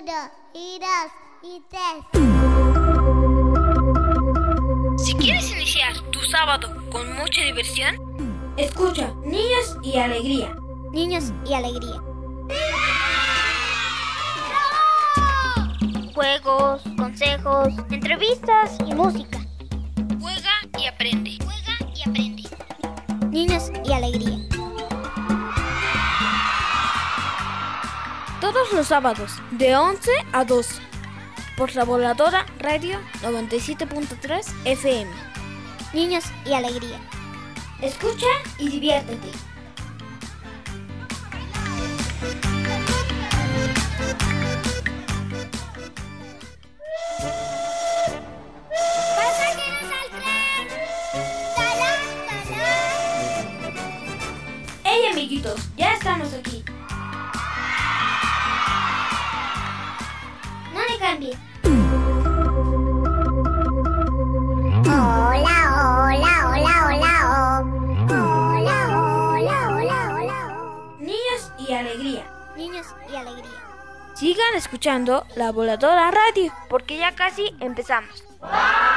Uno, y dos, y tres. Si quieres iniciar tu sábado con mucha diversión, escucha Niños y Alegría. Niños y Alegría. Juegos, consejos, entrevistas y música. Juega y aprende. Juega y aprende. Niños y Alegría. Todos los sábados, de 11 a 12, por la Voladora Radio 97.3 FM. Niños y Alegría. Escucha y diviértete. ¡Pasajeros al tren! ¡Talán, talán! ¡Hey, amiguitos! Ya estamos aquí. No le cambie. Hola, hola, hola, hola, oh. Hola, hola, hola, hola, oh. Niños y Alegría. Niños y Alegría. Sigan escuchando la Voladora Radio, porque ya casi empezamos. No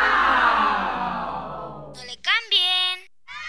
le cambien.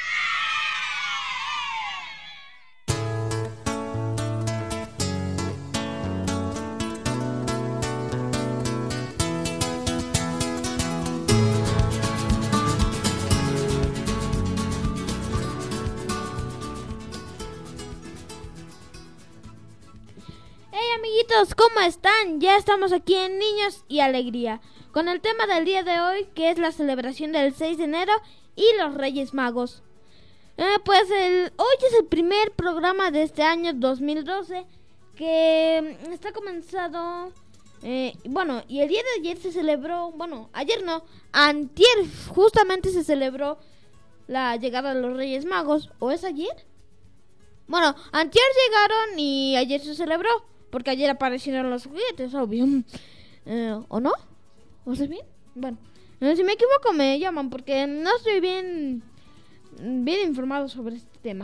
Hey amiguitos, ¿cómo están? Ya estamos aquí en Niños y Alegría, con el tema del día de hoy, que es la celebración del 6 de enero y los Reyes Magos. Hoy es el primer programa de este año 2012, que está comenzado, y el día de ayer se celebró, ayer no, antier justamente se celebró la llegada de los Reyes Magos, ¿o es ayer? Bueno, antier llegaron y ayer se celebró, porque ayer aparecieron los juguetes, obvio. ¿O no? ¿O sé bien? Bueno, si me equivoco me llaman, porque no estoy bien informado sobre este tema.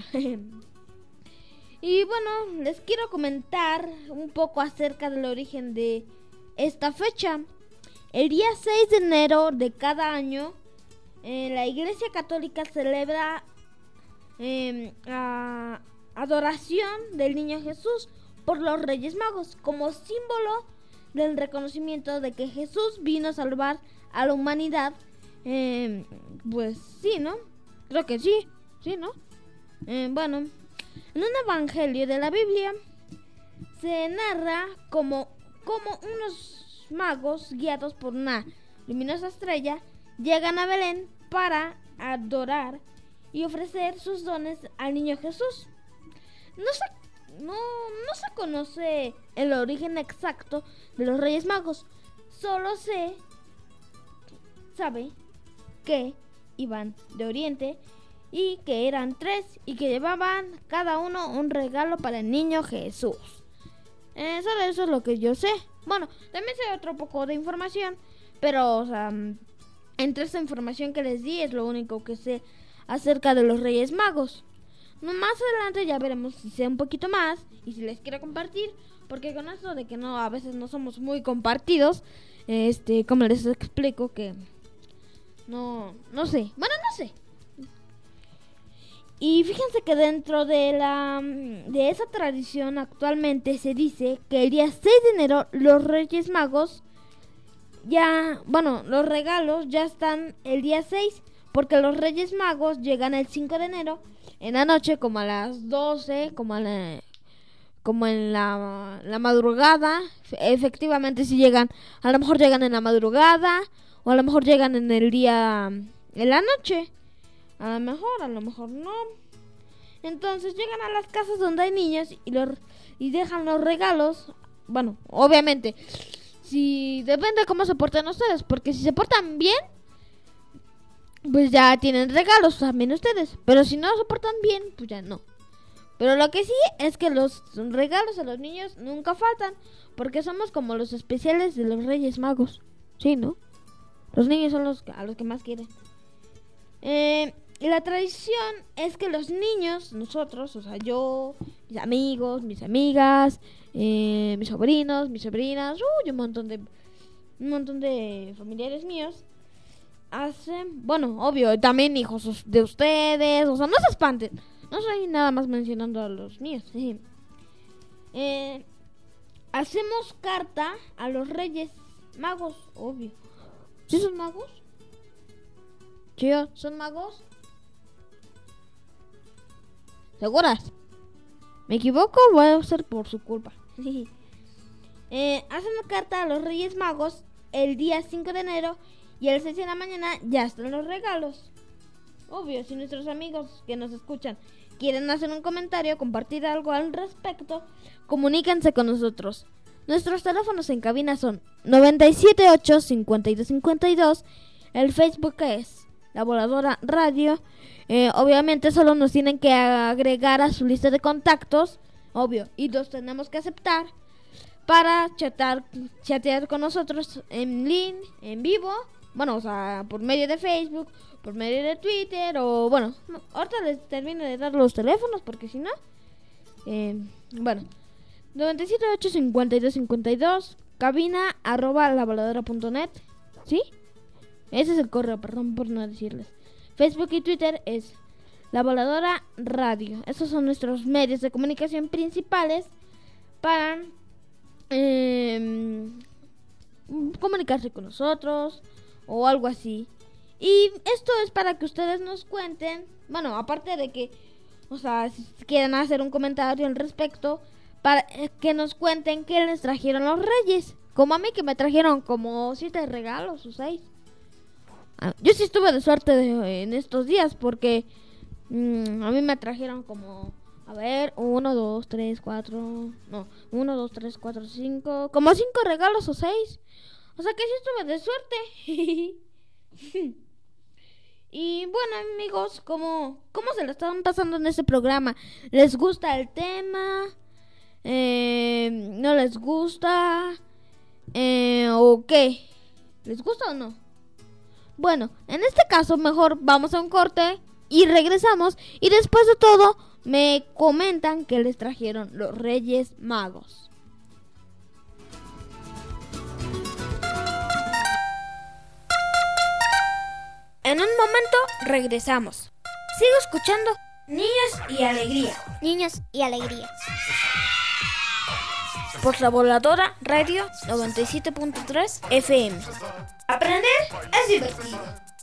Y bueno, les quiero comentar un poco acerca del origen de esta fecha. El día 6 de enero de cada año, la Iglesia Católica celebra adoración del Niño Jesús por los Reyes Magos, como símbolo del reconocimiento de que Jesús vino a salvar a la humanidad. Pues sí, ¿no? Creo que sí, ¿no? En un evangelio de la Biblia se narra como unos magos, guiados por una luminosa estrella, llegan a Belén para adorar y ofrecer sus dones al Niño Jesús. No se conoce el origen exacto de los Reyes Magos. Solo se sabe que iban de Oriente y que eran 3 y que llevaban cada uno un regalo para el Niño Jesús. Solo eso es lo que yo sé. Bueno, también sé otro poco de información, pero entre esta información que les di es lo único que sé acerca de los Reyes Magos. Más adelante ya veremos si sé un poquito más y si les quiero compartir, porque con eso de que a veces no somos muy compartidos, como les explico que no sé. Y fíjense que dentro de esa tradición actualmente se dice que el día 6 de enero los Reyes Magos los regalos ya están el día 6, porque los Reyes Magos llegan el 5 de enero en la noche, como a las 12, como en la madrugada. Efectivamente, si llegan, a lo mejor llegan en la madrugada, o a lo mejor llegan en el día, en la noche. A lo mejor no. Entonces llegan a las casas donde hay niños y dejan los regalos. Bueno, obviamente, depende de cómo se portan ustedes, porque si se portan bien, pues ya tienen regalos también ustedes. Pero si no se portan bien, pues ya no. Pero lo que sí es que los regalos a los niños nunca faltan, porque somos como los especiales de los Reyes Magos. Sí, ¿no? Los niños son a los que más quieren. Y la tradición es que los niños, nosotros, o sea, yo, mis amigos, mis amigas, mis sobrinos, mis sobrinas, un montón de familiares míos, hacen, bueno, obvio, también hijos de ustedes, o sea, no se espanten, no soy nada más mencionando a los míos. Hacemos carta a los Reyes Magos, obvio. ¿Sí son magos? Chicos, ¿son magos? ¿Seguras? ¿Me equivoco o va a ser por su culpa? Hacen una carta a los Reyes Magos el día 5 de enero y el 6 de la mañana ya están los regalos. Obvio, si nuestros amigos que nos escuchan quieren hacer un comentario, compartir algo al respecto, comuníquense con nosotros. Nuestros teléfonos en cabina son 978-5252. El Facebook es La Voladora Radio. Obviamente solo nos tienen que agregar a su lista de contactos, obvio, y los tenemos que aceptar para chatear con nosotros en línea, en vivo, bueno, o sea, por medio de Facebook, por medio de Twitter, o bueno, ahorita les termino de dar los teléfonos porque si no, bueno, 978-5252, cabina @lavoladora.net, ¿sí? Ese es el correo, perdón por no decirles. Facebook y Twitter es La Voladora Radio. Esos son nuestros medios de comunicación principales para comunicarse con nosotros o algo así. Y esto es para que ustedes nos cuenten, bueno, aparte de que, o sea, si quieren hacer un comentario al respecto, para que nos cuenten qué les trajeron los Reyes. Como a mí, que me trajeron como 7 regalos o 6. Yo sí estuve de suerte en estos días porque a mí me trajeron como, a ver, 1, 2, 3, 4, 5, como 5 regalos o 6. O sea que sí estuve de suerte. Y bueno, amigos, ¿cómo se lo estaban pasando en este programa? ¿Les gusta el tema? ¿No les gusta? ¿O qué? ¿Les gusta o no? Bueno, en este caso mejor vamos a un corte y regresamos. Y después de todo me comentan que les trajeron los Reyes Magos. En un momento regresamos. Sigo escuchando Niños y Alegría. Niños y alegría. Por La Voladora Radio 97.3 FM. Aprender es divertido.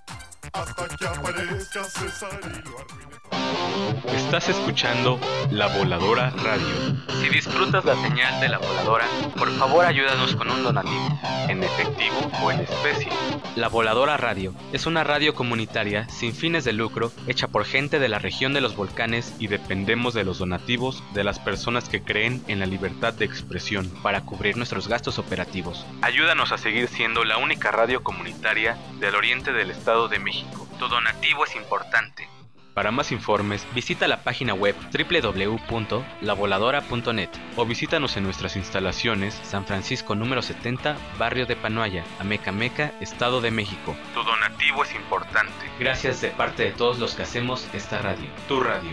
Estás escuchando La Voladora Radio. Si disfrutas la señal de La Voladora, por favor ayúdanos con un donativo, en efectivo o en especie. La Voladora Radio es una radio comunitaria sin fines de lucro hecha por gente de la región de los volcanes y dependemos de los donativos de las personas que creen en la libertad de expresión para cubrir nuestros gastos operativos. Ayúdanos a seguir siendo la única radio comunitaria del oriente del Estado de México. Tu donativo es importante. Para más informes, visita la página web www.lavoladora.net o visítanos en nuestras instalaciones San Francisco número 70, barrio de Panoaya, Amecameca, Estado de México. Tu donativo es importante. Gracias de parte de todos los que hacemos esta radio. Tu radio.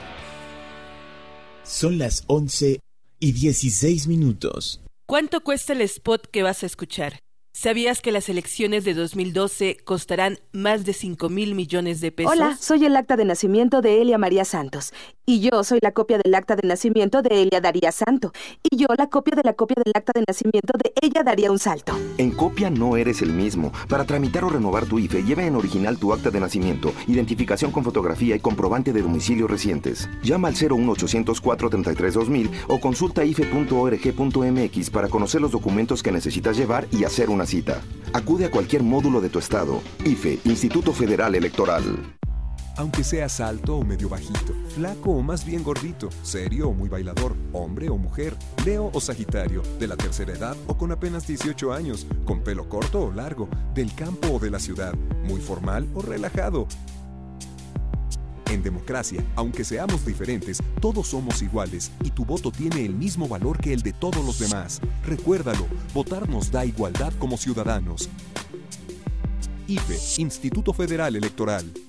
Son las 11:16. ¿Cuánto cuesta el spot que vas a escuchar? ¿Sabías que las elecciones de 2012 costarán más de 5,000 millones de pesos? Hola, soy el acta de nacimiento de Elia María Santos. Y yo soy la copia del acta de nacimiento de Elia Daría Santo. Y yo la copia de la copia del acta de nacimiento de Ella Daría un Salto. En copia no eres el mismo. Para tramitar o renovar tu IFE, lleva en original tu acta de nacimiento, identificación con fotografía y comprobante de domicilio recientes. Llama al 01800-433-2000 o consulta ife.org.mx para conocer los documentos que necesitas llevar y hacer una cita. Acude a cualquier módulo de tu estado. IFE, Instituto Federal Electoral. Aunque seas alto o medio bajito, flaco o más bien gordito, serio o muy bailador, hombre o mujer, Leo o Sagitario, de la tercera edad o con apenas 18 años, con pelo corto o largo, del campo o de la ciudad, muy formal o relajado. En democracia, aunque seamos diferentes, todos somos iguales y tu voto tiene el mismo valor que el de todos los demás. Recuérdalo, votar nos da igualdad como ciudadanos. IFE, Instituto Federal Electoral.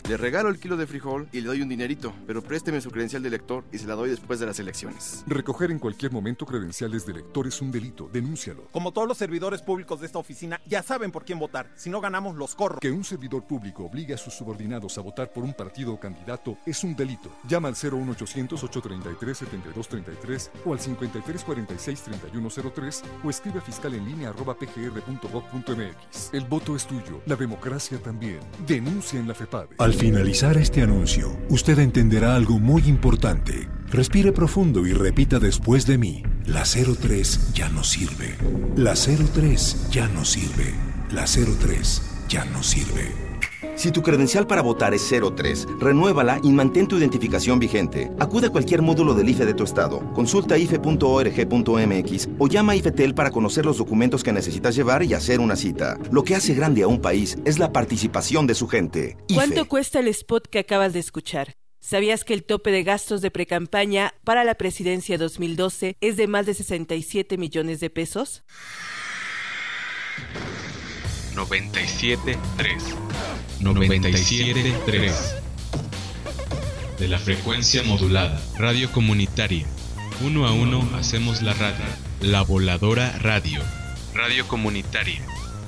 Le regalo el kilo de frijol y le doy un dinerito, pero présteme su credencial de lector y se la doy después de las elecciones. Recoger en cualquier momento credenciales de lector es un delito. Denúncialo. Como todos los servidores públicos de esta oficina, ya saben por quién votar. Si no ganamos, los corro. Que un servidor público obligue a sus subordinados a votar por un partido o candidato es un delito. Llama al 01800-833-7233 o al 5346-3103 o escribe a fiscalenlinea@pgr.gov.mx. El voto es tuyo. La democracia también. Denuncia en la FEPADE. Al finalizar este anuncio, usted entenderá algo muy importante. Respire profundo y repita después de mí. La 03 ya no sirve. La 03 ya no sirve. La 03 ya no sirve. Si tu credencial para votar es 03, renuévala y mantén tu identificación vigente. Acude a cualquier módulo del IFE de tu estado. Consulta ife.org.mx o llama a IFETEL para conocer los documentos que necesitas llevar y hacer una cita. Lo que hace grande a un país es la participación de su gente. IFE. ¿Cuánto cuesta el spot que acabas de escuchar? ¿Sabías que el tope de gastos de precampaña para la presidencia 2012 es de más de 67 millones de pesos? 97.3 97.3 de la frecuencia modulada, radio comunitaria. Uno a uno hacemos la radio. La Voladora Radio, radio comunitaria.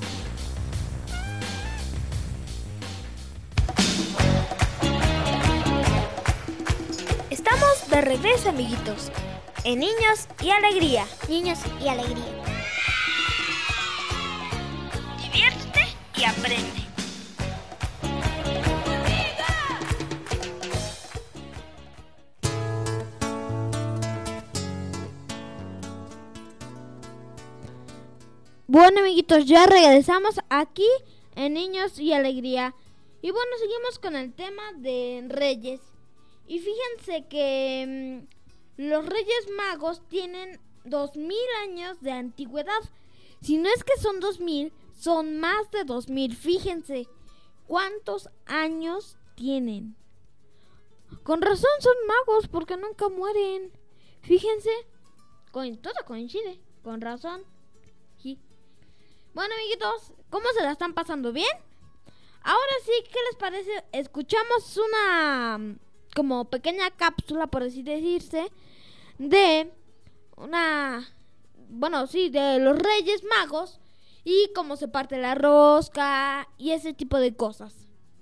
Estamos de regreso, amiguitos, en Niños y Alegría. Niños y alegría. Diviértete y aprende. Bueno, amiguitos, ya regresamos aquí en Niños y Alegría. Y bueno, seguimos con el tema de Reyes. Y fíjense que los Reyes Magos tienen 2000 años de antigüedad. Si no es que son 2000, son más de 2000. Fíjense cuántos años tienen. Con razón son magos, porque nunca mueren. Fíjense, todo coincide, con razón. Sí. Bueno, amiguitos, ¿cómo se la están pasando? ¿Bien? Ahora sí, ¿qué les parece? Escuchamos una como pequeña cápsula, por así decirse, de de los Reyes Magos y cómo se parte la rosca y ese tipo de cosas.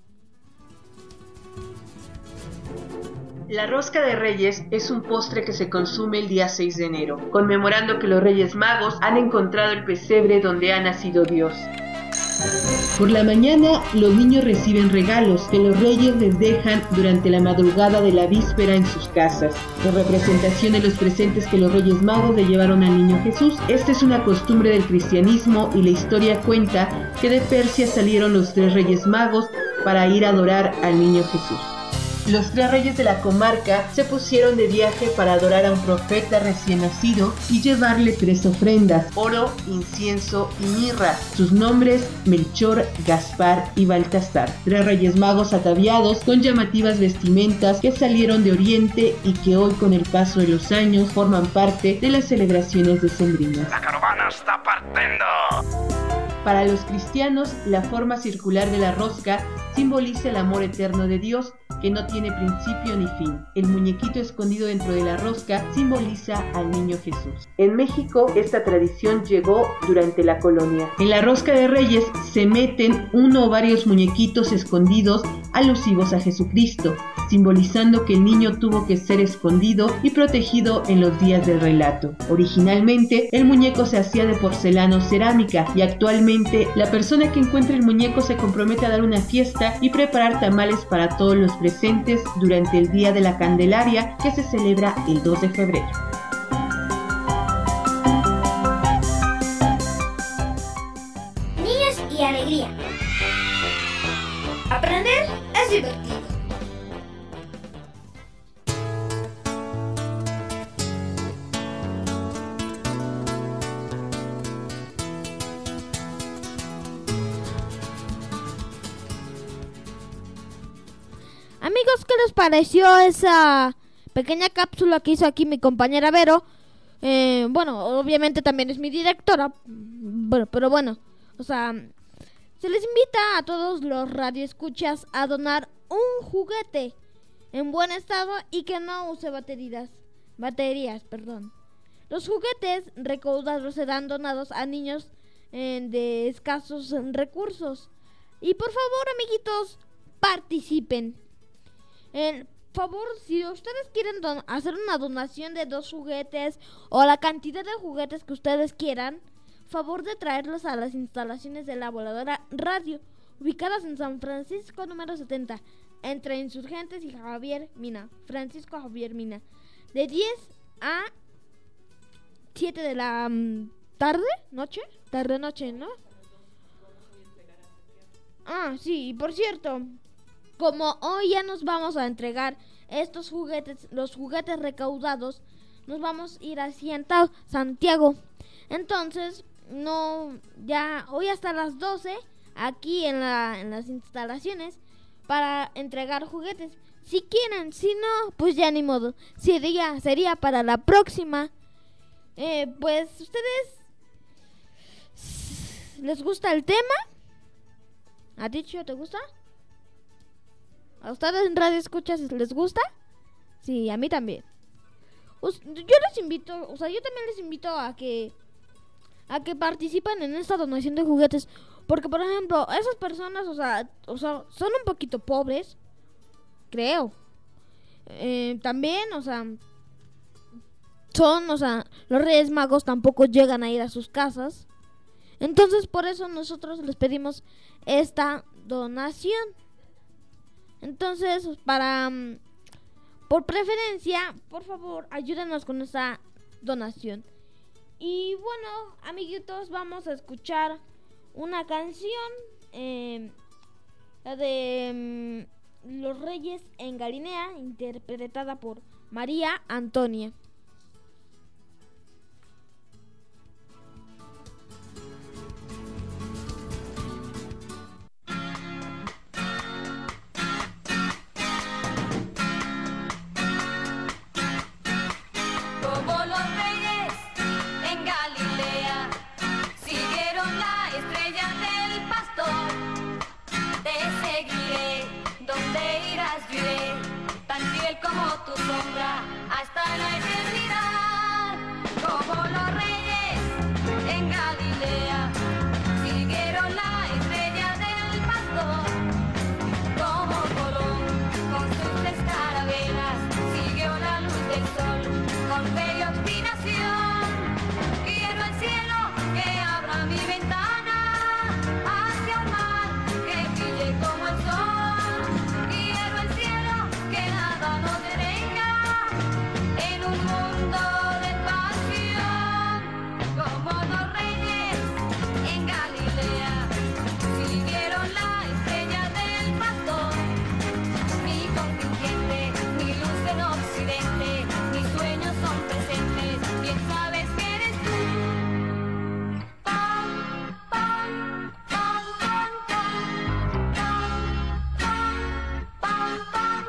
La rosca de Reyes es un postre que se consume el día 6 de enero, conmemorando que los Reyes Magos han encontrado el pesebre donde ha nacido Dios. Por la mañana, los niños reciben regalos que los reyes les dejan durante la madrugada de la víspera en sus casas, en representación de los presentes que los Reyes Magos le llevaron al niño Jesús. Esta es una costumbre del cristianismo y la historia cuenta que de Persia salieron los 3 Reyes Magos para ir a adorar al niño Jesús. Los 3 reyes de la comarca se pusieron de viaje para adorar a un profeta recién nacido y llevarle 3 ofrendas: oro, incienso y mirra. Sus nombres: Melchor, Gaspar y Baltasar. 3 reyes magos ataviados con llamativas vestimentas que salieron de Oriente y que hoy, con el paso de los años, forman parte de las celebraciones decembrinas. ¡La caravana está partiendo! Para los cristianos, la forma circular de la rosca simboliza el amor eterno de Dios, que no tiene principio ni fin. El muñequito escondido dentro de la rosca simboliza al niño Jesús. En México, esta tradición llegó durante la colonia. En la rosca de Reyes se meten uno o varios muñequitos escondidos alusivos a Jesucristo, simbolizando que el niño tuvo que ser escondido y protegido en los días del relato. Originalmente, el muñeco se hacía de porcelana o cerámica, y actualmente la persona que encuentre el muñeco se compromete a dar una fiesta y preparar tamales para todos los presentes durante el Día de la Candelaria, que se celebra el 2 de febrero. Niños y Alegría. Aprender es divertido. Amigos, ¿qué les pareció esa pequeña cápsula que hizo aquí mi compañera Vero? Obviamente también es mi directora, se les invita a todos los radioescuchas a donar un juguete en buen estado y que no use baterías. Los juguetes recaudados serán donados a niños de escasos recursos. Y por favor, amiguitos, participen. Favor, si ustedes quieren hacer una donación de 2 juguetes o la cantidad de juguetes que ustedes quieran, favor de traerlos a las instalaciones de la Voladora Radio, ubicadas en San Francisco número 70, entre Insurgentes y Javier Mina, Francisco Javier Mina, de 10 a 7 de la tarde-noche, ¿no? Sí, y por cierto, como hoy ya nos vamos a entregar estos juguetes, los juguetes recaudados, nos vamos a ir hacia Santiago. Entonces, hoy hasta las 12, aquí en las instalaciones, para entregar juguetes. Si quieren, si no, pues ya ni modo. Sería para la próxima. Pues, ¿ustedes les gusta el tema? ¿A ti, Chicho, te gusta? ¿A ustedes en Radio Escuchas les gusta? Sí, a mí también. Yo también les invito a que participen en esta donación de juguetes. Porque, por ejemplo, esas personas, son un poquito pobres, creo. También, los Reyes Magos tampoco llegan a ir a sus casas. Entonces, por eso nosotros les pedimos esta donación. Entonces, por preferencia, por favor, ayúdenos con esta donación. Y bueno, amiguitos, vamos a escuchar una canción, la de Los Reyes en Galilea, interpretada por María Antonia. Como tu sombra hasta la eternidad, como los reyes en Galilea siguieron la estrella del pastor, como Colón con sus 3 carabelas siguió la luz del sol con fe y obstinación. Quiero el cielo que abra mi ventana hacia el mar, que brille como el sol. Quiero el cielo que nada nos detenga en un mundo de pasión, como los reyes en Galilea siguieron la estrella del pastor. Mi contingente, mi luz en occidente, mis sueños son presentes, bien sabes que eres tú. Pam, pam, pam, pam, pam, pam, pam, pam,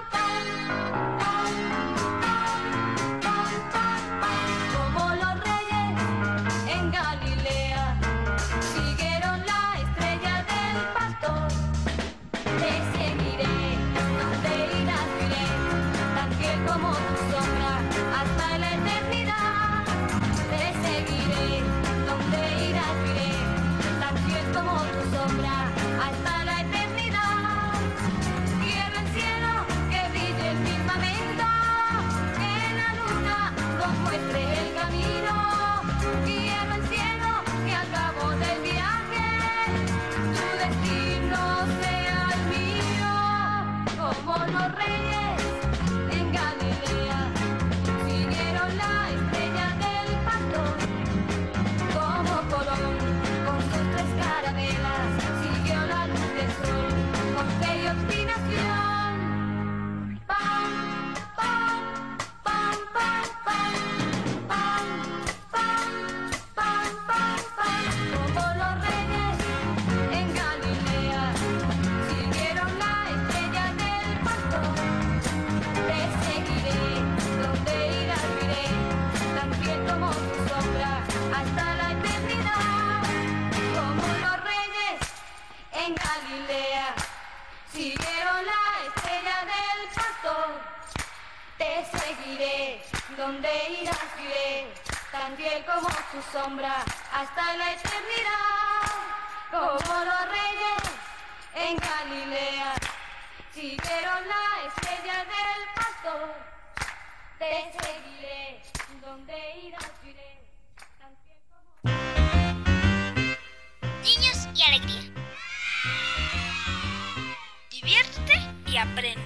como los reyes en Galilea siguieron la estrella del pastor. Te seguiré, donde irás iré, tan fiel como tu sombra hasta la eternidad. Te seguiré, donde irás iré, tan fiel como tu sombra hasta la eternidad. Quiero el cielo que brille el firmamento, que la luna nos muestre el camino. Quiero el cielo que al cabo del viaje tu destino sea el mío, como los reyes en Galilea siguieron la estrella del pastor, como Colón con sus 3 carabelas siguió la luz del sol con fe y obstinación. Pam, pam, pam, pam, pam, pam, pam, pam, pam, pam, como los reyes en Galilea siguieron la estrella del pastor. donde irás iré, tan fiel como tu sombra hasta la eternidad, como los reyes en Galilea siguieron la estrella del pastor. Te seguiré donde irás iré, tan fiel como... Niños y alegría. Diviértete y aprende.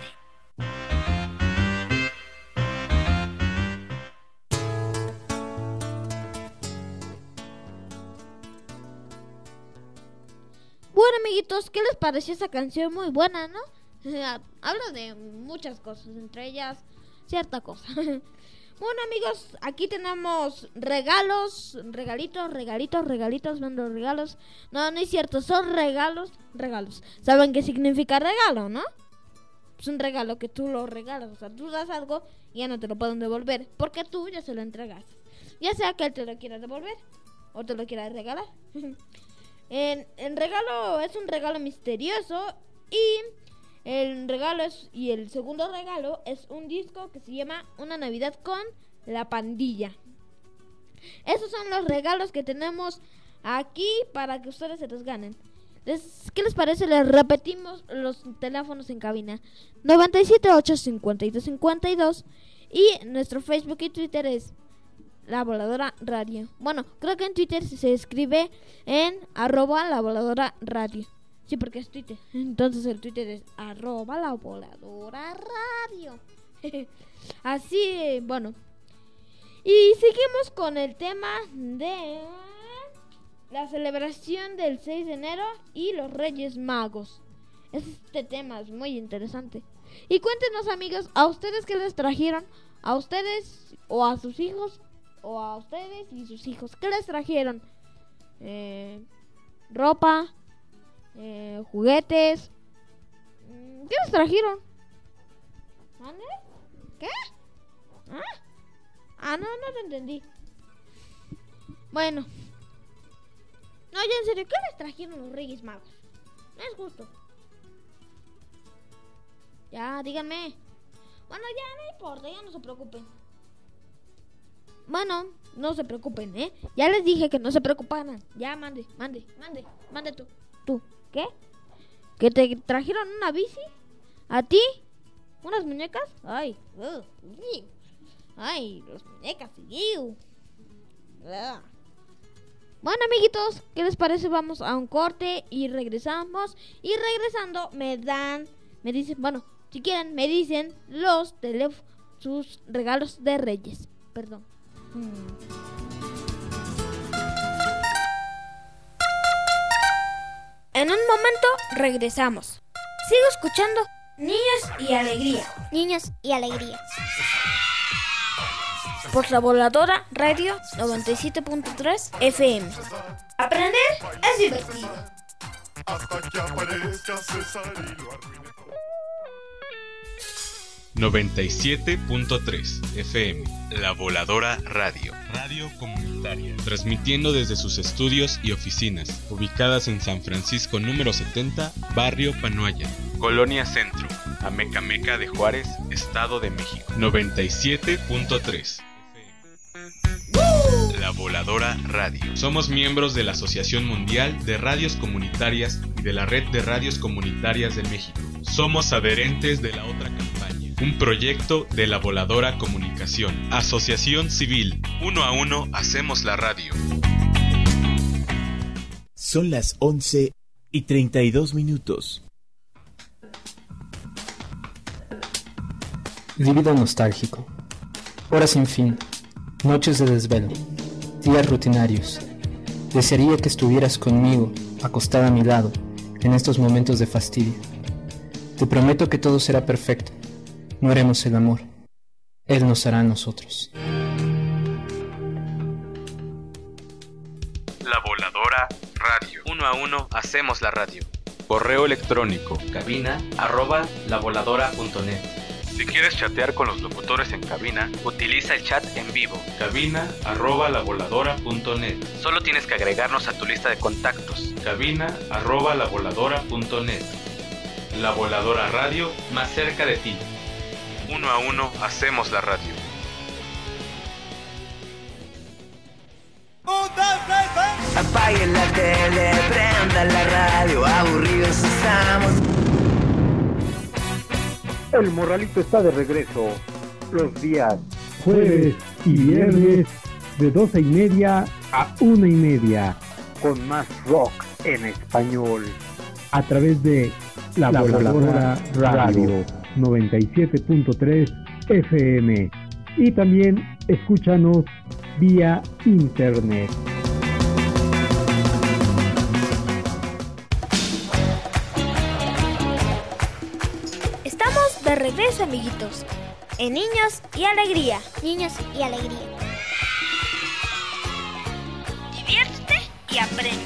Bueno, amiguitos, ¿qué les pareció esa canción? Muy buena, ¿no? Habla de muchas cosas, entre ellas cierta cosa. Bueno, amigos, aquí tenemos regalitos, vendo regalos. No es cierto, son regalos. ¿Saben qué significa regalo, no? Es un regalo que tú lo regalas, o sea, tú das algo y ya no te lo pueden devolver, porque tú ya se lo entregas. Ya sea que él te lo quiera devolver o te lo quiera regalar. El regalo es un regalo misterioso y el segundo regalo es un disco que se llama Una Navidad con la Pandilla. Esos son los regalos que tenemos aquí para que ustedes se los ganen. ¿Qué les parece? Les repetimos los teléfonos en cabina: 978-5252 y nuestro Facebook y Twitter es La Voladora Radio. Bueno, creo que en Twitter se escribe en @LaVoladora Radio. Sí, porque es Twitter. Entonces el Twitter es @LaVoladora Radio. Así, bueno. Y seguimos con el tema de la celebración del 6 de enero y los Reyes Magos. Este tema es muy interesante. Y cuéntenos, amigos, ¿a ustedes qué les trajeron? ¿A ustedes o a sus hijos? ¿O a ustedes y sus hijos? ¿Qué les trajeron? ¿Ropa? ¿Juguetes? ¿Qué les trajeron? ¿Dónde? ¿Qué? No te entendí. Bueno. No, ya en serio, ¿qué les trajeron los Reyes Magos? No es justo. Ya, díganme. Bueno, ya no importa, ya no se preocupen. Bueno, no se preocupen, ¿eh? Ya les dije que no se preocuparan. Ya, mande tú. ¿Qué? ¿Que te trajeron una bici? ¿A ti? ¿Unas muñecas? Ay, las muñecas, Bueno, amiguitos, ¿qué les parece? Vamos a un corte y regresamos. Y regresando me dicen, bueno, si quieren, me dicen sus regalos de Reyes. Perdón. En un momento regresamos. Sigo escuchando Niños y Alegría. Niños y alegría. Por la Voladora Radio 97.3 FM. Aprender es divertido. Hasta que aparezca César y lo arruine todo. 97.3 FM, La Voladora Radio. Radio comunitaria. Transmitiendo desde sus estudios y oficinas, ubicadas en San Francisco número 70, Barrio Panoaya, Colonia Centro, Amecameca de Juárez, Estado de México. 97.3 La Voladora Radio. Somos miembros de la Asociación Mundial de Radios Comunitarias y de la Red de Radios Comunitarias de México. Somos adherentes de la otra campaña, un proyecto de La Voladora Comunicación. Asociación Civil, 1 a 1 hacemos la radio. Son las 11:32. Lívido nostálgico. Horas sin fin. Noches de desvelo. Días rutinarios. Desearía que estuvieras conmigo, acostada a mi lado, en estos momentos de fastidio. Te prometo que todo será perfecto. No haremos el amor. Él nos hará a nosotros. La Voladora Radio. 1 a 1 hacemos la radio. Correo electrónico cabina@lavoladora.net. Si quieres chatear con los locutores en cabina, utiliza el chat en vivo. cabina@lavoladora.net. Solo tienes que agregarnos a tu lista de contactos. cabina@lavoladora.net. La Voladora Radio, más cerca de ti. 1 a 1 hacemos la radio. Apaguen la tele, prendan la radio, aburridos estamos. El Morralito está de regreso los días jueves y viernes de 12:30 a 1:30 con más rock en español a través de La Voladora Radio 97.3 FM y también escúchanos vía internet. Estamos de regreso, amiguitos, en Niños y Alegría. Niños y Alegría. Diviértete y aprende.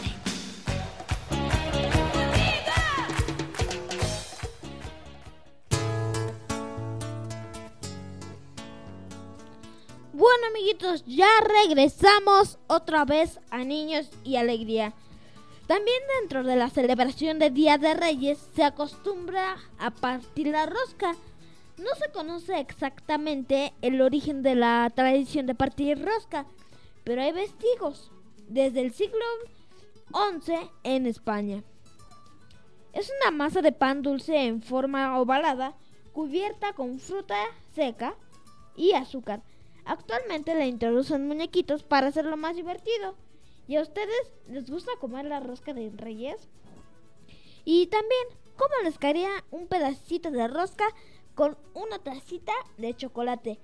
Bueno, amiguitos, ya regresamos otra vez a Niños y Alegría. También dentro de la celebración de Día de Reyes se acostumbra a partir la rosca. No se conoce exactamente el origen de la tradición de partir rosca, pero hay vestigos desde el siglo XI en España. Es una masa de pan dulce en forma ovalada, cubierta con fruta seca y azúcar. Actualmente le introducen muñequitos para hacerlo más divertido. ¿Y a ustedes les gusta comer la rosca de Reyes? Y también, ¿cómo les caería un pedacito de rosca con una tacita de chocolate?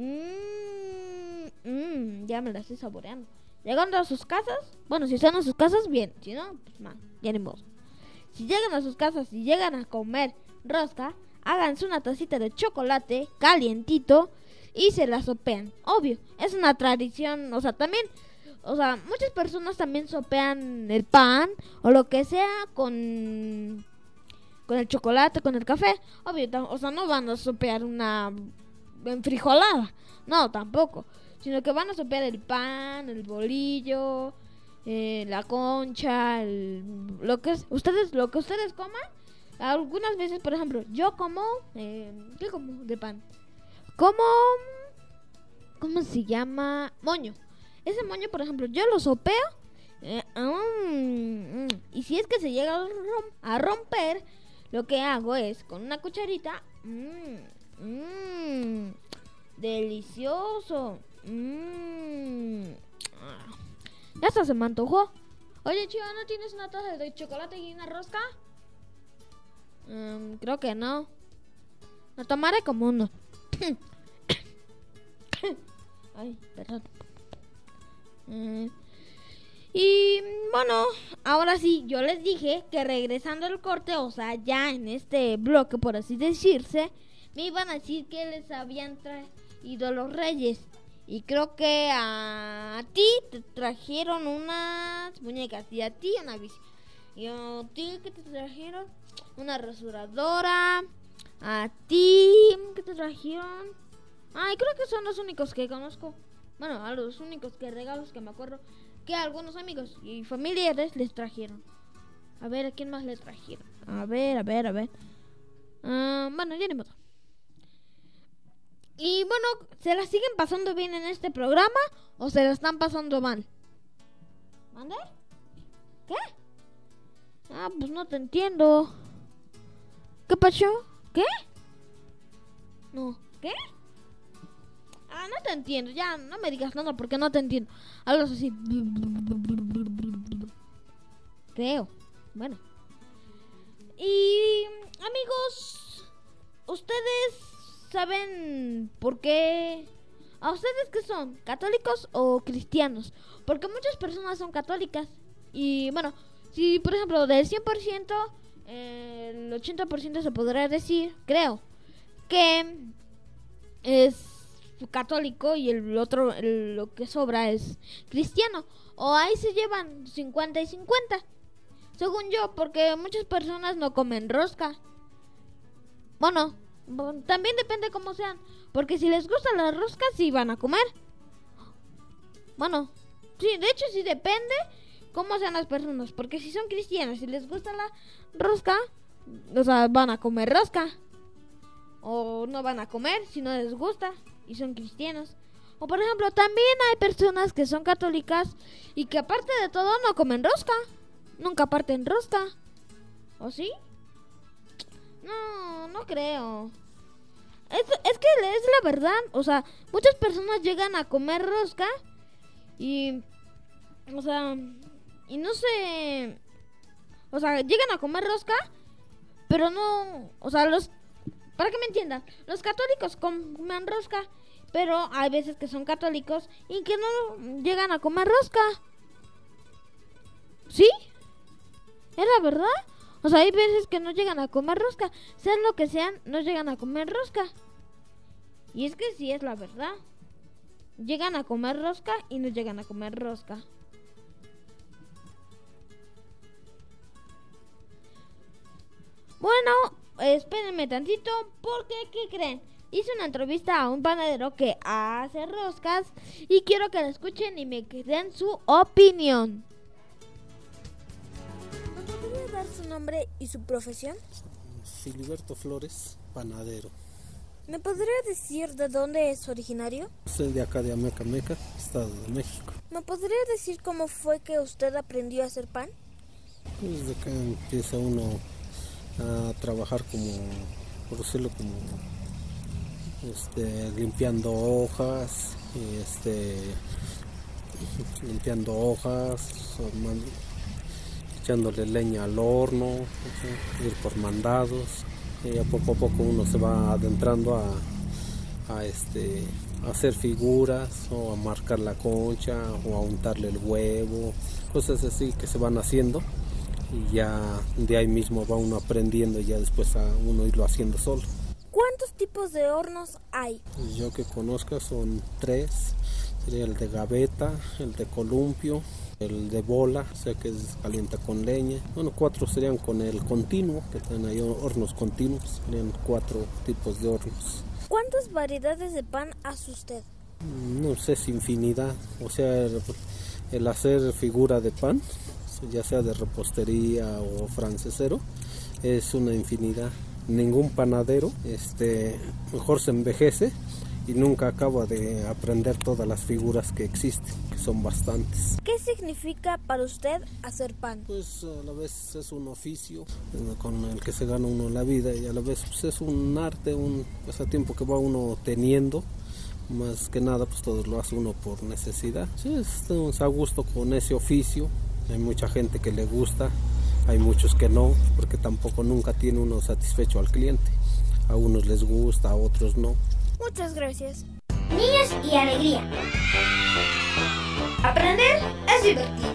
Ya me la estoy saboreando. Llegando a sus casas, bueno, si están en sus casas, bien. Si no, pues mal, ya ni modo. Si llegan a sus casas y llegan a comer rosca, háganse una tacita de chocolate calientito y se la sopean. Obvio, es una tradición, también... muchas personas también sopean el pan o lo que sea con el chocolate, con el café. Obvio, no van a sopear una enfrijolada. No, tampoco. Sino que van a sopear el pan, el bolillo, la concha, lo que ustedes coman. Algunas veces, por ejemplo, yo como... ¿qué como de pan? Como... ¿cómo se llama? Moño. Ese moño, por ejemplo, yo lo sopeo. Y si es que se llega a romper, lo que hago es con una cucharita. Delicioso. Ya hasta se me antojó. Oye, Chiva, ¿no tienes una taza de chocolate y una rosca? Creo que no. Lo tomaré como uno. Ay, perdón. Y bueno, ahora sí, yo les dije que regresando al corte, ya en este bloque, por así decirse, me iban a decir que les habían traído los reyes. Y creo que a ti te trajeron unas muñecas y a ti una bici. Y a ti que te trajeron una rasuradora. A ti que te trajeron... Ay, creo que son los únicos que conozco. Bueno, a los únicos regalos que me acuerdo que algunos amigos y familiares les trajeron. A ver, ¿a quién más les trajeron? A ver. Bueno, ya ni modo. Y bueno, ¿se la siguen pasando bien en este programa o se la están pasando mal? ¿Mande? ¿Qué? Pues no te entiendo. ¿Qué pasó? ¿Qué? No, ¿qué? No te entiendo, ya no me digas nada porque no te entiendo. Hablas así. Creo. Bueno. Y amigos, ¿ustedes saben por qué? ¿A ustedes qué son? ¿Católicos o cristianos? Porque muchas personas son católicas. Y bueno, si por ejemplo del 100%, el 80% se podría decir, creo, que es católico y el otro, lo que sobra es cristiano. O ahí se llevan 50 y 50, según yo, porque muchas personas no comen rosca. Bueno, también depende cómo sean, porque si les gusta la rosca sí van a comer. Bueno, sí, de hecho sí depende cómo sean las personas, porque si son cristianas y les gusta la rosca, van a comer rosca. O no van a comer si no les gusta y son cristianos. O por ejemplo, también hay personas que son católicas y que aparte de todo no comen rosca. Nunca parten rosca. ¿O sí? No creo. Es que es la verdad. O sea, muchas personas llegan a comer rosca y... O sea, y no sé... O sea, llegan a comer rosca, pero no... O sea, para que me entiendan, los católicos comen rosca, pero hay veces que son católicos y que no llegan a comer rosca. ¿Sí? ¿Es la verdad? O sea, hay veces que no llegan a comer rosca. Sean lo que sean, no llegan a comer rosca. Y es que sí es la verdad. Llegan a comer rosca y no llegan a comer rosca. Bueno, espérenme tantito porque, ¿qué creen? Hice una entrevista a un panadero que hace roscas y quiero que la escuchen y me den su opinión. ¿Me podría dar su nombre y su profesión? Filiberto Flores, panadero. ¿Me podría decir de dónde es originario? Soy de acá de Amecameca, Estado de México. ¿Me podría decir cómo fue que usted aprendió a hacer pan? Pues de acá empieza uno a trabajar como, por decirlo, como limpiando hojas, echándole leña al horno, ir por mandados, y a poco uno se va adentrando a hacer figuras o a marcar la concha o a untarle el huevo, cosas así que se van haciendo. Y ya de ahí mismo va uno aprendiendo y ya después a uno irlo haciendo solo. ¿Cuántos tipos de hornos hay? Pues yo que conozca son 3. Sería el de gaveta, el de columpio, el de bola, o sea que es calienta con leña. Bueno, 4 serían con el continuo, que también hay hornos continuos. Serían 4 tipos de hornos. ¿Cuántas variedades de pan hace usted? No sé, es infinidad. O sea, el hacer figura de pan, ya sea de repostería o francesero, es una infinidad. Ningún panadero mejor se envejece y nunca acaba de aprender todas las figuras que existen, que son bastantes. ¿Qué significa para usted hacer pan? Pues a la vez es un oficio con el que se gana uno la vida y a la vez pues, es un arte, un pasatiempo que va uno teniendo. Más que nada pues todo lo hace uno por necesidad. Sí, estamos a gusto con ese oficio. Hay mucha gente que le gusta, hay muchos que no, porque tampoco nunca tiene uno satisfecho al cliente. A unos les gusta, a otros no. Muchas gracias. Niños y alegría. Aprender es divertido.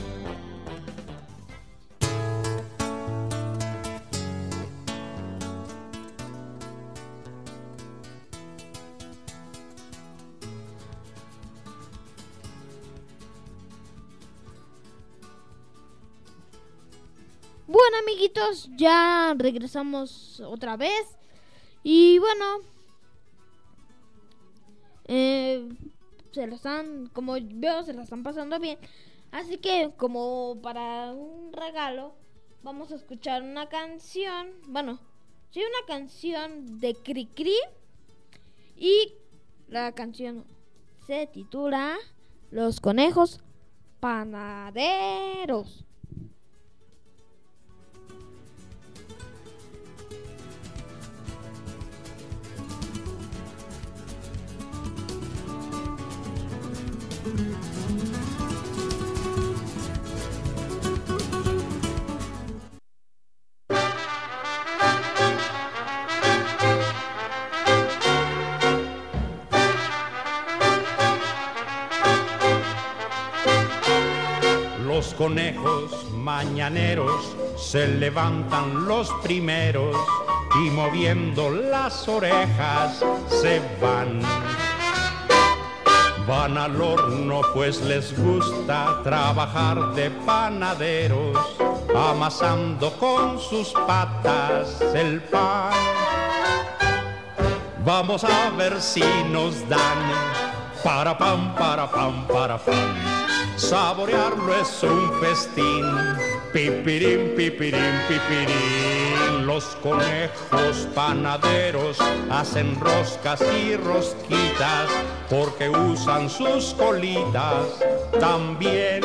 Bueno, amiguitos, ya regresamos otra vez. Y bueno, como veo, se la están pasando bien. Así que, como para un regalo, vamos a escuchar una canción. Bueno, sí, una canción de Cricri. Y la canción se titula Los conejos panaderos. Los conejos mañaneros se levantan los primeros y moviendo las orejas se van. Van al horno pues les gusta trabajar de panaderos, amasando con sus patas el pan. Vamos a ver si nos dan para pan, para pan, para pan. Saborearlo es un festín, pipirín, pipirín, pipirín. Los conejos panaderos hacen roscas y rosquitas porque usan sus colitas también.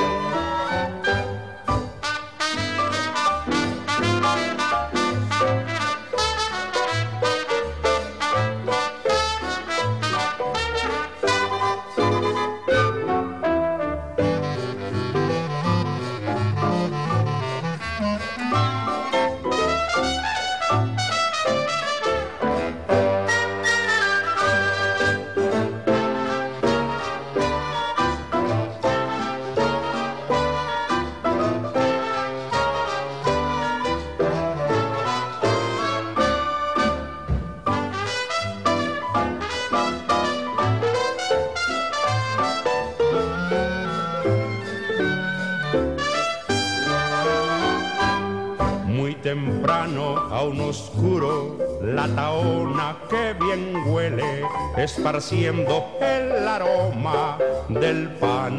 Temprano, aún oscuro, la tahona que bien huele, esparciendo el aroma del pan.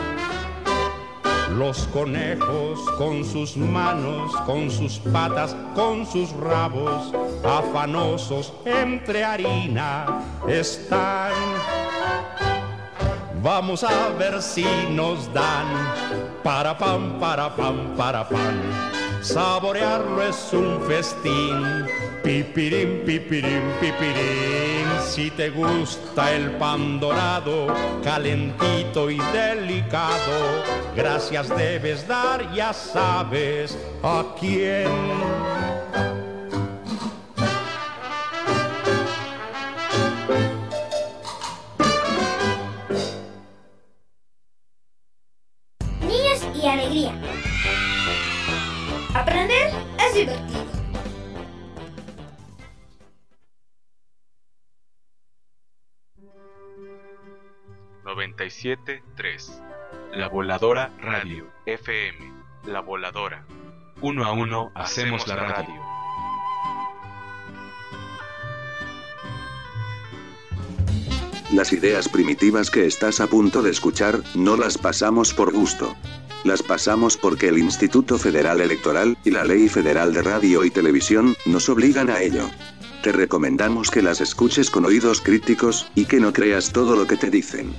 Los conejos con sus manos, con sus patas, con sus rabos, afanosos entre harina están. Vamos a ver si nos dan para pan, para pan, para pan. Saborearlo es un festín, pipirín, pipirín, pipirín. Si te gusta el pan dorado, calentito y delicado, gracias debes dar, ya sabes a quién. Niños y alegría. Aprender es divertido. ...97.3... La Voladora Radio FM. La Voladora. 1 a 1 hacemos la radio. Las ideas primitivas que estás a punto de escuchar, no las pasamos por gusto. Las pasamos porque el Instituto Federal Electoral y la Ley Federal de Radio y Televisión nos obligan a ello. Te recomendamos que las escuches con oídos críticos y que no creas todo lo que te dicen.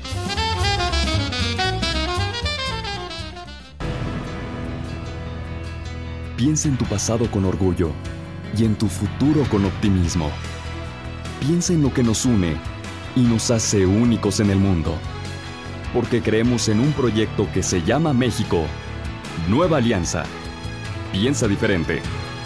Piensa en tu pasado con orgullo y en tu futuro con optimismo. Piensa en lo que nos une y nos hace únicos en el mundo. Porque creemos en un proyecto que se llama México. Nueva Alianza. Piensa diferente.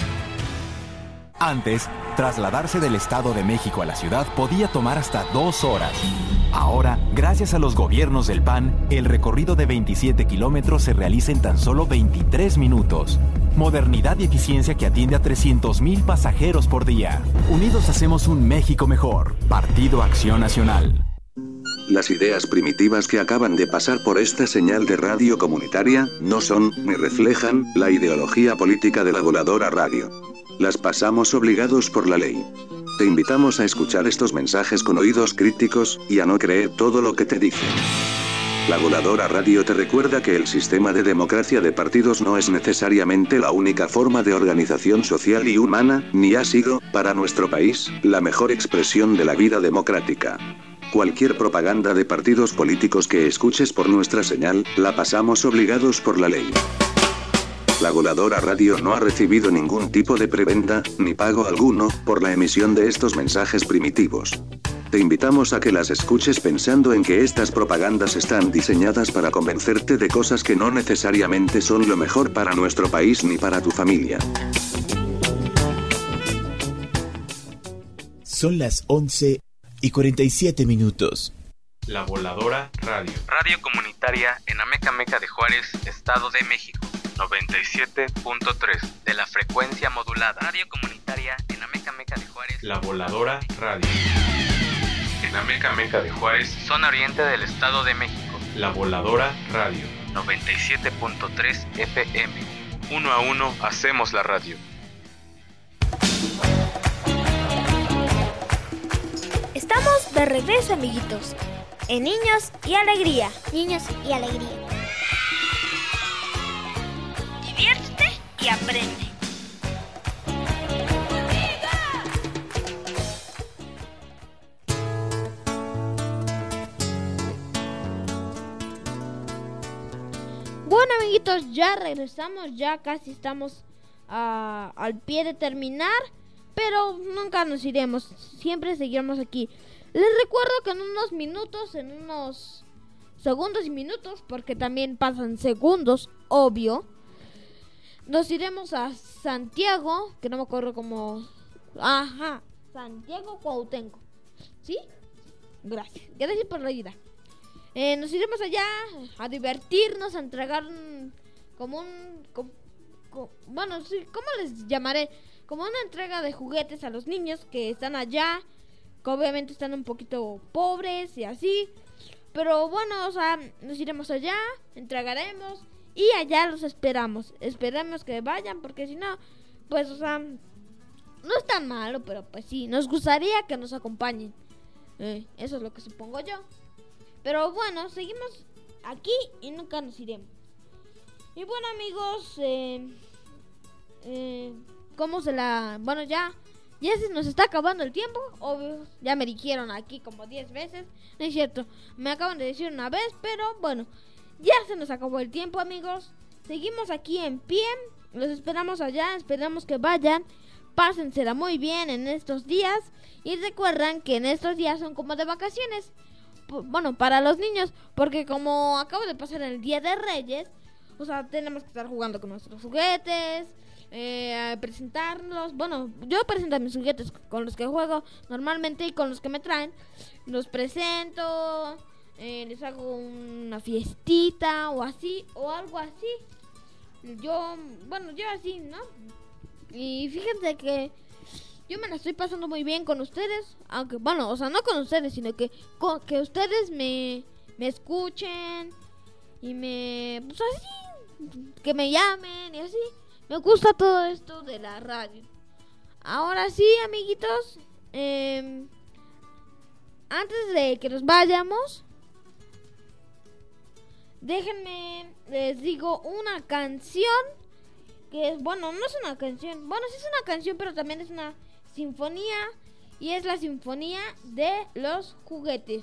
Antes, trasladarse del Estado de México a la ciudad podía tomar hasta 2 horas. Ahora, gracias a los gobiernos del PAN, el recorrido de 27 kilómetros se realiza en tan solo 23 minutos. Modernidad y eficiencia que atiende a 300,000 pasajeros por día. Unidos hacemos un México mejor. Partido Acción Nacional. Las ideas primitivas que acaban de pasar por esta señal de radio comunitaria, no son, ni reflejan, la ideología política de la Voladora Radio. Las pasamos obligados por la ley. Te invitamos a escuchar estos mensajes con oídos críticos, y a no creer todo lo que te dicen. La Voladora Radio te recuerda que el sistema de democracia de partidos no es necesariamente la única forma de organización social y humana, ni ha sido, para nuestro país, la mejor expresión de la vida democrática. Cualquier propaganda de partidos políticos que escuches por nuestra señal, la pasamos obligados por la ley. La Voladora Radio no ha recibido ningún tipo de preventa, ni pago alguno, por la emisión de estos mensajes primitivos. Te invitamos a que las escuches pensando en que estas propagandas están diseñadas para convencerte de cosas que no necesariamente son lo mejor para nuestro país ni para tu familia. Son las 11:47. La Voladora Radio. Radio comunitaria en Amecameca de Juárez, Estado de México. 97.3 de la frecuencia modulada. Radio comunitaria en Amecameca de Juárez. La Voladora Radio. En Amecameca de Juárez, zona oriente del Estado de México. La Voladora Radio. 97.3 FM. 1 a 1 hacemos la radio. Estamos de regreso, amiguitos, en Niños y Alegría. Niños y Alegría. Diviértete y aprende. amiguitos, ya regresamos, ya casi estamos al pie de terminar, pero nunca nos iremos, siempre seguiremos aquí. Les recuerdo que en unos minutos, en unos segundos y minutos, porque también pasan segundos, obvio, nos iremos a Santiago, que no me acuerdo cómo... Ajá, Santiago Cuauhtémoc, ¿sí? Gracias por la ayuda. Nos iremos allá a divertirnos, a entregar bueno, sí, ¿cómo les llamaré? Como una entrega de juguetes a los niños que están allá, que obviamente están un poquito pobres y así. Pero bueno, o sea, nos iremos allá, entregaremos y allá los esperamos. Esperemos que vayan, porque si no, pues, o sea, no es tan malo, pero pues sí, nos gustaría que nos acompañen. Eso es lo que supongo yo. Pero bueno, seguimos aquí y nunca nos iremos. Y bueno, amigos, ¿cómo se la...? Bueno, ya se nos está acabando el tiempo. Obvio, ya me dijeron aquí como 10 veces. No es cierto, me acaban de decir una vez, pero bueno, ya se nos acabó el tiempo, amigos. Seguimos aquí en pie. Los esperamos allá, esperamos que vayan. Pásensela muy bien en estos días. Y recuerdan que en estos días son como de vacaciones. Bueno, para los niños, porque como acaba de pasar el Día de Reyes, o sea, tenemos que estar jugando con nuestros juguetes, presentarlos. Bueno, yo presento mis juguetes con los que juego normalmente y con los que me traen. Los presento, les hago una fiestita o así, o algo así. Yo así, ¿no? Y fíjense que yo me la estoy pasando muy bien con ustedes. Aunque, bueno, o sea, no con ustedes, sino que ustedes me escuchen y pues así, que me llamen y así. Me gusta todo esto de la radio. Ahora sí, amiguitos, antes de que nos vayamos, déjenme, les digo una canción que es, bueno, no es una canción, bueno, sí es una canción, pero también es una sinfonía, y es la Sinfonía de los Juguetes.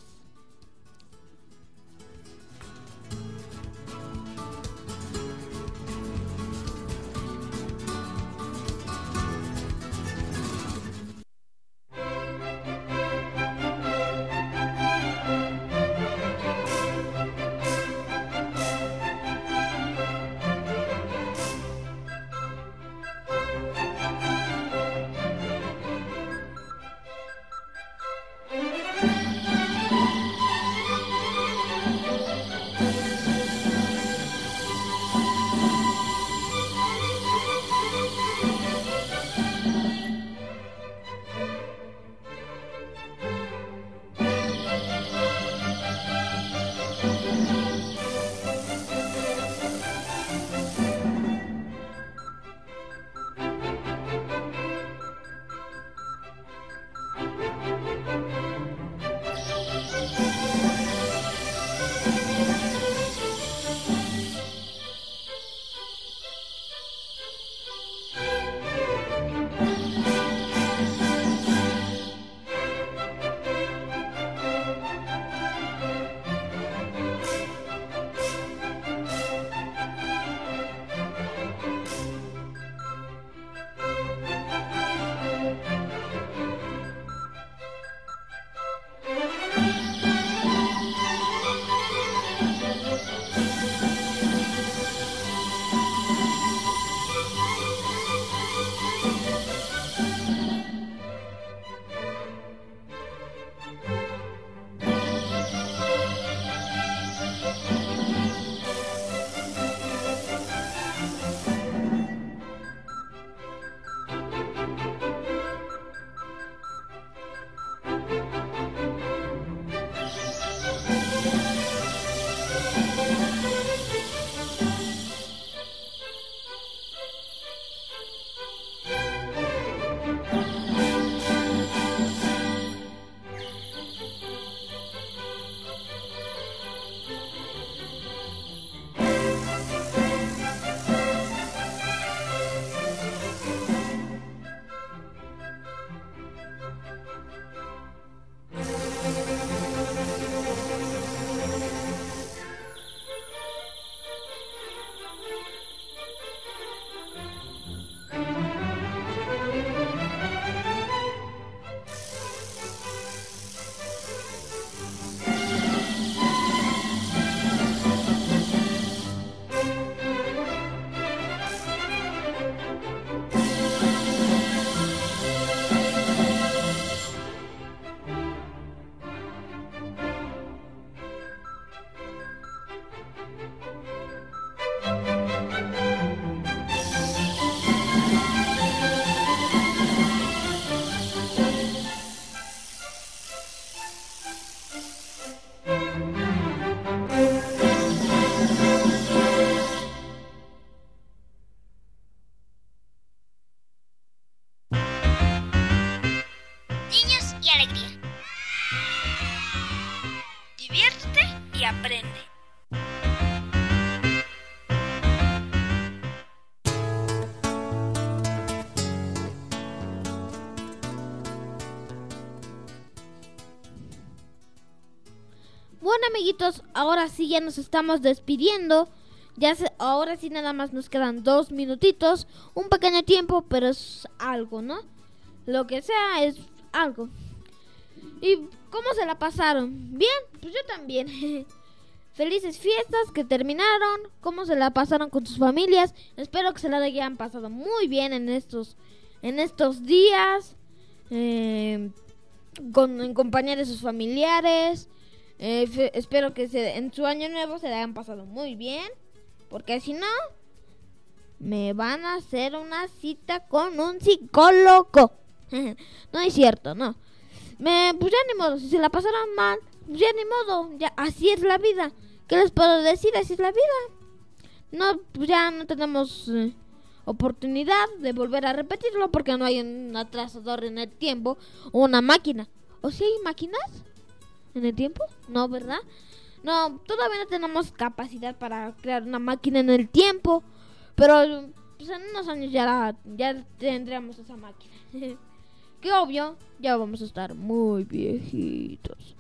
Bueno, amiguitos, ahora sí ya nos estamos despidiendo. Ahora sí nada más nos quedan 2 minutitos. Un pequeño tiempo, pero es algo, ¿no? Lo que sea es algo. ¿Y cómo se la pasaron? ¿Bien? Pues yo también. Felices fiestas que terminaron. ¿Cómo se la pasaron con sus familias? Espero que se la hayan pasado muy bien en estos días. En compañía de sus familiares. Espero que en su año nuevo se la hayan pasado muy bien. Porque si no, me van a hacer una cita con un psicólogo. No es cierto, no. Pues ya ni modo, si se la pasaron mal, ya ni modo, ya así es la vida. ¿Qué les puedo decir? Así es la vida. No, pues ya no tenemos oportunidad de volver a repetirlo porque no hay un atrasador en el tiempo o una máquina. ¿O si hay máquinas en el tiempo? No, ¿verdad? No, todavía no tenemos capacidad para crear una máquina en el tiempo. Pero pues en unos años ya tendremos esa máquina. Que obvio, ya vamos a estar muy viejitos.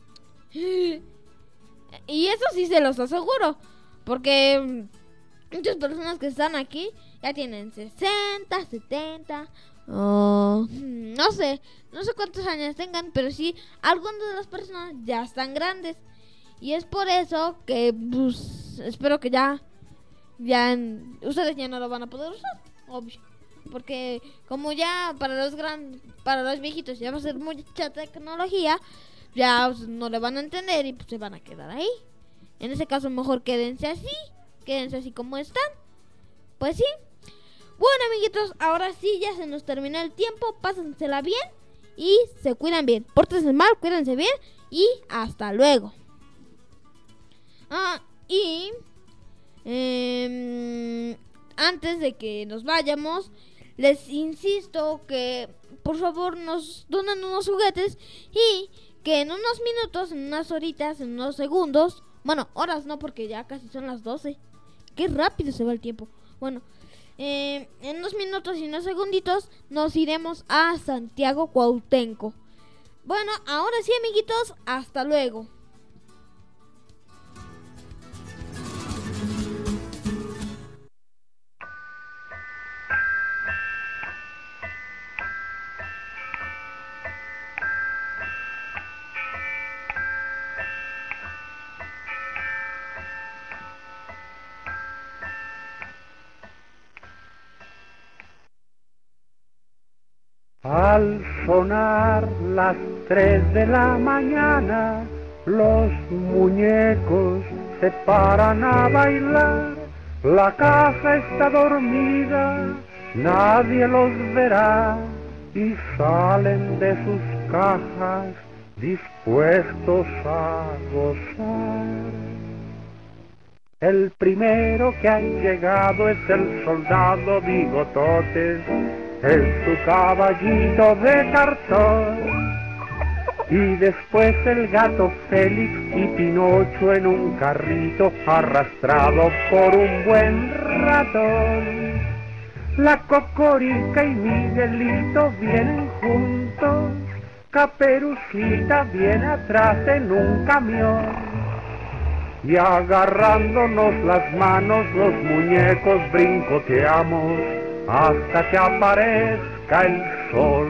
Y eso sí se los aseguro. Porque muchas personas que están aquí ya tienen 60, 70... no sé cuántos años tengan, pero sí, algunas de las personas ya están grandes. Y es por eso que pues, espero que ya ustedes ya no lo van a poder usar, obvio. Porque como ya para los viejitos ya va a ser mucha tecnología, ya pues, no le van a entender y pues, se van a quedar ahí. En ese caso mejor quédense así como están. Pues sí. Bueno, amiguitos, ahora sí ya se nos terminó el tiempo. Pásensela bien y se cuidan bien. Pórtense mal, cuídense bien y hasta luego. Antes de que nos vayamos, les insisto que por favor nos donen unos juguetes y que en unos minutos, en unas horitas, en unos segundos, bueno, horas no porque ya casi son las 12. Qué rápido se va el tiempo. Bueno, en unos minutos y unos segunditos nos iremos a Santiago Cuauhtémoc. Bueno, ahora sí, amiguitos, hasta luego. Al sonar las 3 de la mañana, los muñecos se paran a bailar. La casa está dormida, nadie los verá y salen de sus cajas dispuestos a gozar. El primero que ha llegado es el soldado Bigototes, en su caballito de cartón, y después el gato Félix y Pinocho en un carrito arrastrado por un buen ratón. La Cocorica y Miguelito vienen juntos, Caperucita viene atrás en un camión, y agarrándonos las manos los muñecos brincoteamos hasta que aparezca el sol.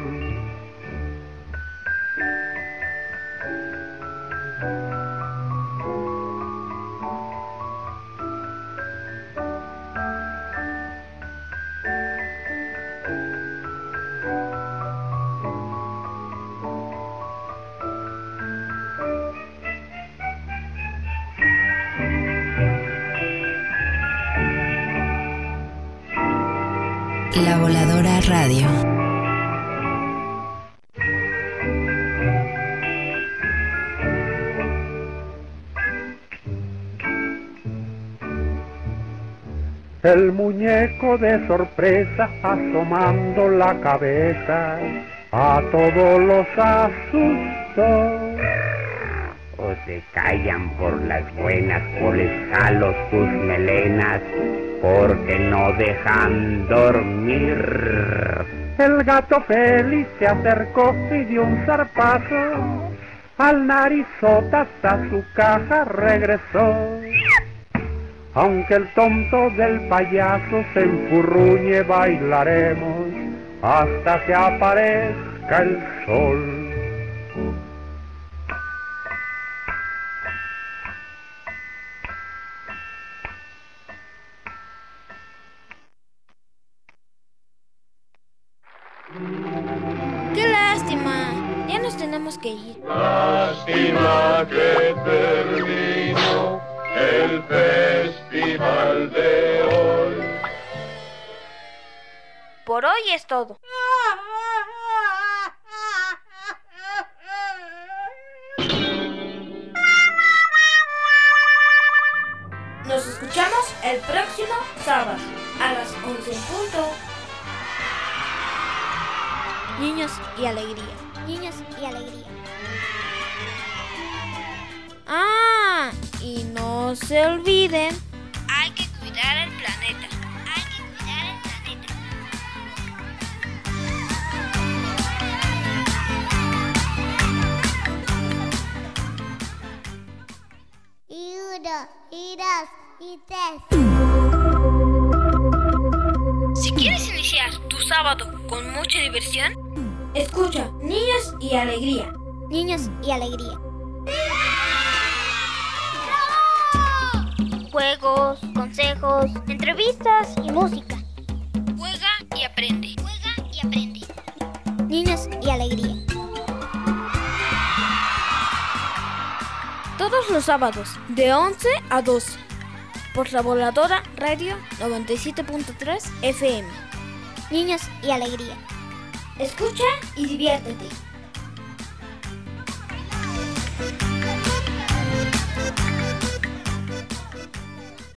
La Voladora Radio. El muñeco de sorpresa asomando la cabeza a todos los asustó. O se callan por las buenas o les jalo sus melenas porque no dejan dormir. El gato Félix se acercó y dio un zarpazo al narizota hasta su caja regresó. Aunque el tonto del payaso se enfurruñe, bailaremos hasta que aparezca el sol. ¡Qué lástima! Ya nos tenemos que ir. Lástima que terminó el festival de hoy. Por hoy es todo. Nos escuchamos el próximo sábado a las 11 en punto. Niños y alegría. Niños y alegría. Ah, y no se olviden, Hay que cuidar el planeta. Hay que cuidar el planeta. Y uno, y dos, y tres. Si quieres iniciar tu sábado con mucha diversión, escucha Niños y Alegría. Niños y alegría. Juegos, consejos, entrevistas y música. Juega y aprende. Juega y aprende. Niños y alegría. todos los sábados de 11 a 12 por la Voladora Radio 97.3 FM. Niños y alegría. Escucha y diviértete.